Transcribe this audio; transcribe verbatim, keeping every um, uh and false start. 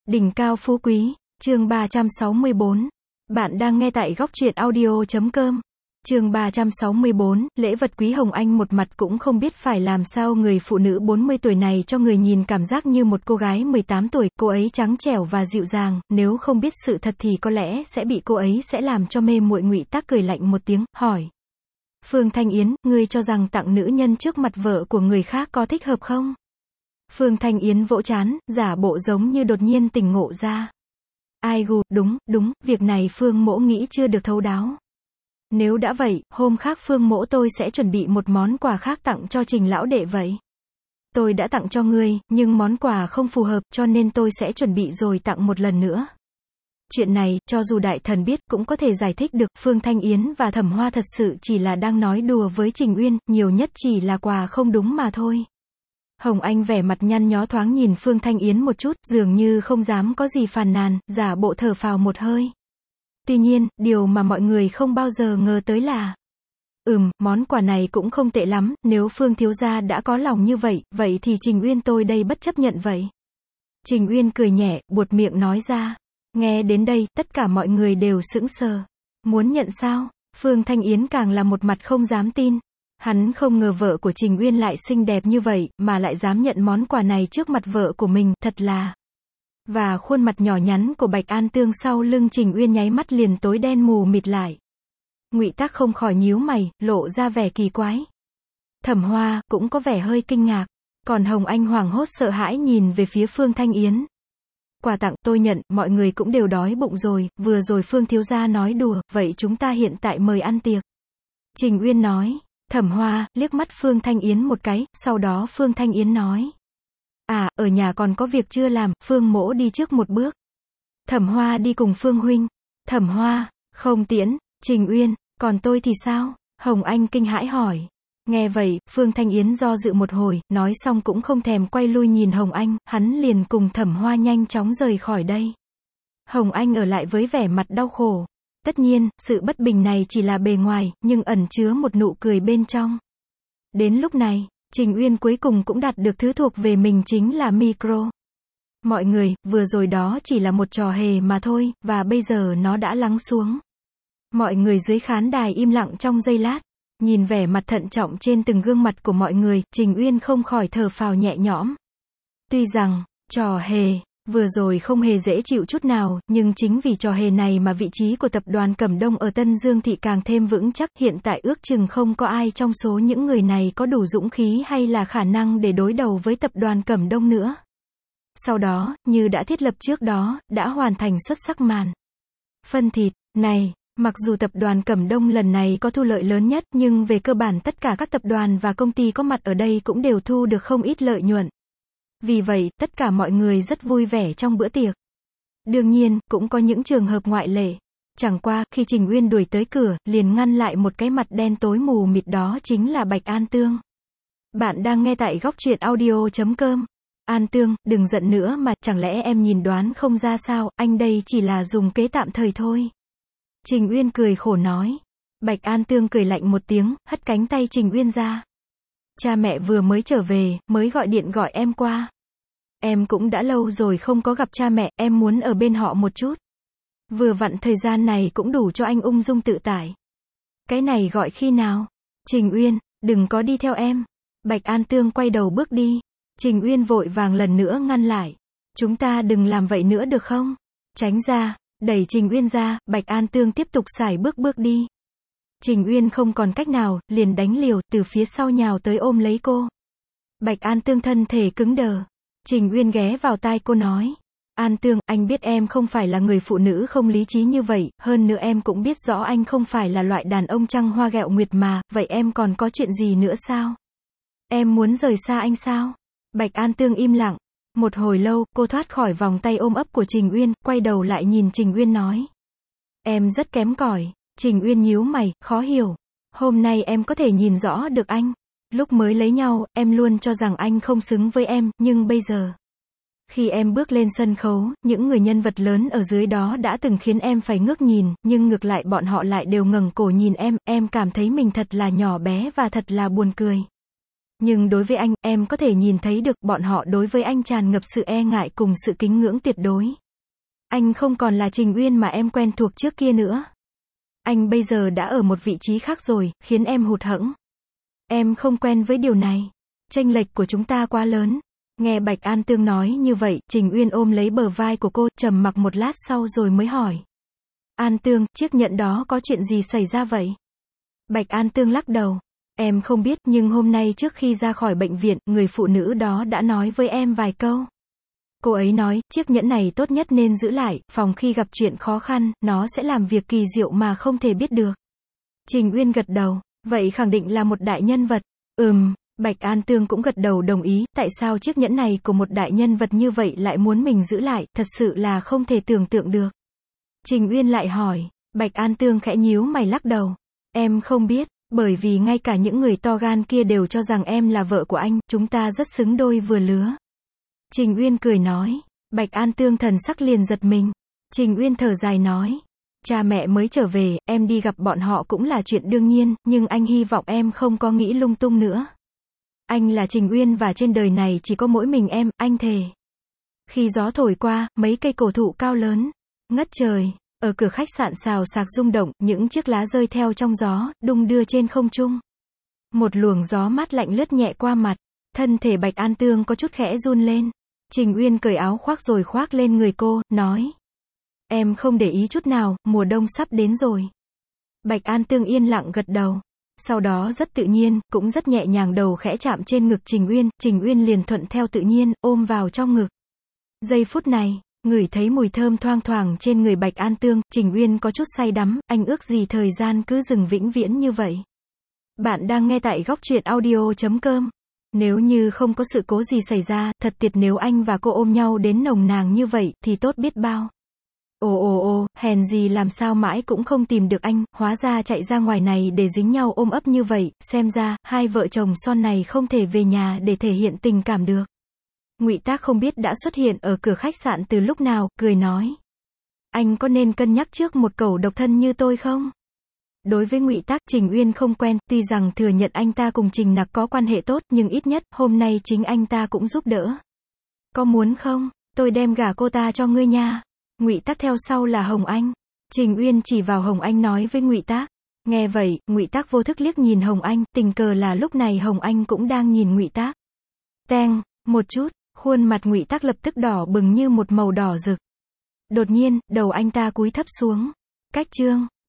Đỉnh cao phú quý, chương ba trăm sáu mươi bốn. Bạn đang nghe tại góc truyện audio chấm com. Chương ba trăm sáu mươi bốn, lễ vật quý. Hồng Anh một mặt cũng không biết phải làm sao người phụ nữ bốn mươi tuổi này cho người nhìn cảm giác như một cô gái mười tám tuổi, cô ấy trắng trẻo và dịu dàng, nếu không biết sự thật thì có lẽ sẽ bị cô ấy sẽ làm cho mê muội. Ngụy Tác cười lạnh một tiếng, hỏi. Phương Thanh Yến, ngươi cho rằng tặng nữ nhân trước mặt vợ của người khác có thích hợp không? Phương Thanh Yến vỗ trán, giả bộ giống như đột nhiên tỉnh ngộ ra. Ai gù, đúng, đúng, việc này Phương mỗ nghĩ chưa được thấu đáo. Nếu đã vậy, hôm khác Phương mỗ tôi sẽ chuẩn bị một món quà khác tặng cho Trình lão đệ vậy. Tôi đã tặng cho ngươi, nhưng món quà không phù hợp, cho nên tôi sẽ chuẩn bị rồi tặng một lần nữa. Chuyện này, cho dù đại thần biết cũng có thể giải thích được, Phương Thanh Yến và Thẩm Hoa thật sự chỉ là đang nói đùa với Trình Uyên, nhiều nhất chỉ là quà không đúng mà thôi. Hồng Anh vẻ mặt nhăn nhó thoáng nhìn Phương Thanh Yến một chút, dường như không dám có gì phàn nàn, giả bộ thở phào một hơi. Tuy nhiên, điều mà mọi người không bao giờ ngờ tới là, ừm, món quà này cũng không tệ lắm, nếu Phương thiếu gia đã có lòng như vậy, vậy thì Trình Uyên tôi đây bất chấp nhận vậy. Trình Uyên cười nhẹ, buột miệng nói ra. Nghe đến đây, tất cả mọi người đều sững sờ. Muốn nhận sao? Phương Thanh Yến càng là một mặt không dám tin. Hắn không ngờ vợ của Trình Uyên lại xinh đẹp như vậy, mà lại dám nhận món quà này trước mặt vợ của mình, thật là. Và khuôn mặt nhỏ nhắn của Bạch An Tương sau lưng Trình Uyên nháy mắt liền tối đen mù mịt lại. Ngụy Tác không khỏi nhíu mày, lộ ra vẻ kỳ quái. Thẩm Hoa cũng có vẻ hơi kinh ngạc, còn Hồng Anh hoảng hốt sợ hãi nhìn về phía Phương Thanh Yến. Quà tặng tôi nhận, mọi người cũng đều đói bụng rồi, vừa rồi Phương thiếu gia nói đùa, vậy chúng ta hiện tại mời ăn tiệc. Trình Uyên nói. Thẩm Hoa liếc mắt Phương Thanh Yến một cái, sau đó Phương Thanh Yến nói. À, ở nhà còn có việc chưa làm, Phương mỗ đi trước một bước. Thẩm Hoa đi cùng Phương huynh. Thẩm Hoa, không tiễn. Trình Uyên, còn tôi thì sao? Hồng Anh kinh hãi hỏi. Nghe vậy, Phương Thanh Yến do dự một hồi, nói xong cũng không thèm quay lui nhìn Hồng Anh, hắn liền cùng Thẩm Hoa nhanh chóng rời khỏi đây. Hồng Anh ở lại với vẻ mặt đau khổ. Tất nhiên, sự bất bình này chỉ là bề ngoài, nhưng ẩn chứa một nụ cười bên trong. Đến lúc này, Trình Uyên cuối cùng cũng đạt được thứ thuộc về mình, chính là micro. Mọi người, vừa rồi đó chỉ là một trò hề mà thôi, và bây giờ nó đã lắng xuống. Mọi người dưới khán đài im lặng trong giây lát. Nhìn vẻ mặt thận trọng trên từng gương mặt của mọi người, Trình Uyên không khỏi thở phào nhẹ nhõm. Tuy rằng, trò hề, vừa rồi không hề dễ chịu chút nào, nhưng chính vì trò hề này mà vị trí của tập đoàn Cẩm Đông ở Tân Dương Thị càng thêm vững chắc. Hiện tại ước chừng không có ai trong số những người này có đủ dũng khí hay là khả năng để đối đầu với tập đoàn Cẩm Đông nữa. Sau đó, như đã thiết lập trước đó, đã hoàn thành xuất sắc màn phân thịt này. Mặc dù tập đoàn Cẩm Đông lần này có thu lợi lớn nhất, nhưng về cơ bản tất cả các tập đoàn và công ty có mặt ở đây cũng đều thu được không ít lợi nhuận. Vì vậy, tất cả mọi người rất vui vẻ trong bữa tiệc. Đương nhiên, cũng có những trường hợp ngoại lệ. Chẳng qua, khi Trình Uyên đuổi tới cửa, liền ngăn lại một cái mặt đen tối mù mịt, đó chính là Bạch An Tương. Bạn đang nghe tại góc truyện audio chấm com. An Tương, đừng giận nữa mà, chẳng lẽ em nhìn đoán không ra sao, anh đây chỉ là dùng kế tạm thời thôi. Trình Uyên cười khổ nói. Bạch An Tương cười lạnh một tiếng, hất cánh tay Trình Uyên ra. Cha mẹ vừa mới trở về, mới gọi điện gọi em qua. Em cũng đã lâu rồi không có gặp cha mẹ, em muốn ở bên họ một chút. Vừa vặn thời gian này cũng đủ cho anh ung dung tự tại. Cái này gọi khi nào? Trình Uyên, đừng có đi theo em. Bạch An Tương quay đầu bước đi. Trình Uyên vội vàng lần nữa ngăn lại. Chúng ta đừng làm vậy nữa được không? Tránh ra. Đẩy Trình Uyên ra, Bạch An Tương tiếp tục sải bước bước đi. Trình Uyên không còn cách nào, liền đánh liều, từ phía sau nhào tới ôm lấy cô. Bạch An Tương thân thể cứng đờ. Trình Uyên ghé vào tai cô nói. An Tương, anh biết em không phải là người phụ nữ không lý trí như vậy, hơn nữa em cũng biết rõ anh không phải là loại đàn ông trăng hoa gẹo nguyệt mà, vậy em còn có chuyện gì nữa sao? Em muốn rời xa anh sao? Bạch An Tương im lặng. Một hồi lâu, cô thoát khỏi vòng tay ôm ấp của Trình Uyên, quay đầu lại nhìn Trình Uyên nói. Em rất kém cỏi. Trình Uyên nhíu mày, khó hiểu. Hôm nay em có thể nhìn rõ được anh. Lúc mới lấy nhau, em luôn cho rằng anh không xứng với em, nhưng bây giờ. Khi em bước lên sân khấu, những người nhân vật lớn ở dưới đó đã từng khiến em phải ngước nhìn, nhưng ngược lại bọn họ lại đều ngẩng cổ nhìn em, em cảm thấy mình thật là nhỏ bé và thật là buồn cười. Nhưng đối với anh, em có thể nhìn thấy được, bọn họ đối với anh tràn ngập sự e ngại cùng sự kính ngưỡng tuyệt đối. Anh không còn là Trình Uyên mà em quen thuộc trước kia nữa. Anh bây giờ đã ở một vị trí khác rồi, khiến em hụt hẫng. Em không quen với điều này. Chênh lệch của chúng ta quá lớn. Nghe Bạch An Tương nói như vậy, Trình Uyên ôm lấy bờ vai của cô, trầm mặc một lát sau rồi mới hỏi. An Tương, chiếc nhẫn đó có chuyện gì xảy ra vậy? Bạch An Tương lắc đầu. Em không biết, nhưng hôm nay trước khi ra khỏi bệnh viện, người phụ nữ đó đã nói với em vài câu. Cô ấy nói, chiếc nhẫn này tốt nhất nên giữ lại, phòng khi gặp chuyện khó khăn, nó sẽ làm việc kỳ diệu mà không thể biết được. Trình Uyên gật đầu. Vậy khẳng định là một đại nhân vật. Ừm, Bạch An Tương cũng gật đầu đồng ý, tại sao chiếc nhẫn này của một đại nhân vật như vậy lại muốn mình giữ lại, thật sự là không thể tưởng tượng được. Trình Uyên lại hỏi. Bạch An Tương khẽ nhíu mày lắc đầu. Em không biết, bởi vì ngay cả những người to gan kia đều cho rằng em là vợ của anh, chúng ta rất xứng đôi vừa lứa. Trình Uyên cười nói. Bạch An Tương thần sắc liền giật mình. Trình Uyên thở dài nói. Cha mẹ mới trở về, em đi gặp bọn họ cũng là chuyện đương nhiên, nhưng anh hy vọng em không có nghĩ lung tung nữa. Anh là Trình Uyên và trên đời này chỉ có mỗi mình em, anh thề. Khi gió thổi qua, mấy cây cổ thụ cao lớn, ngất trời, ở cửa khách sạn xào xạc rung động, những chiếc lá rơi theo trong gió, đung đưa trên không trung. Một luồng gió mát lạnh lướt nhẹ qua mặt, thân thể Bạch An Tương có chút khẽ run lên. Trình Uyên cởi áo khoác rồi khoác lên người cô, nói. Em không để ý chút nào, mùa đông sắp đến rồi. Bạch An Tương yên lặng gật đầu. Sau đó rất tự nhiên, cũng rất nhẹ nhàng đầu khẽ chạm trên ngực Trình Uyên, Trình Uyên liền thuận theo tự nhiên, ôm vào trong ngực. Giây phút này, ngửi thấy mùi thơm thoang thoảng trên người Bạch An Tương, Trình Uyên có chút say đắm, anh ước gì thời gian cứ dừng vĩnh viễn như vậy. Bạn đang nghe tại góc truyện audio chấm com. Nếu như không có sự cố gì xảy ra, thật tuyệt nếu anh và cô ôm nhau đến nồng nàn như vậy, thì tốt biết bao. Ồ ồ ồ, hèn gì làm sao mãi cũng không tìm được anh, hóa ra chạy ra ngoài này để dính nhau ôm ấp như vậy, xem ra, hai vợ chồng son này không thể về nhà để thể hiện tình cảm được. Ngụy Tác không biết đã xuất hiện ở cửa khách sạn từ lúc nào, cười nói. Anh có nên cân nhắc trước một cẩu độc thân như tôi không? Đối với Ngụy Tác, Trình Uyên không quen, tuy rằng thừa nhận anh ta cùng Trình Nặc có quan hệ tốt, nhưng ít nhất, hôm nay chính anh ta cũng giúp đỡ. Có muốn không? Tôi đem gả cô ta cho ngươi nha. Ngụy Tác theo sau là Hồng Anh. Trình Uyên chỉ vào Hồng Anh nói với Ngụy Tác. Nghe vậy, Ngụy Tác vô thức liếc nhìn Hồng Anh, tình cờ là lúc này Hồng Anh cũng đang nhìn Ngụy Tác. Teng, một chút, khuôn mặt Ngụy Tác lập tức đỏ bừng như một màu đỏ rực. Đột nhiên, đầu anh ta cúi thấp xuống. Cách chương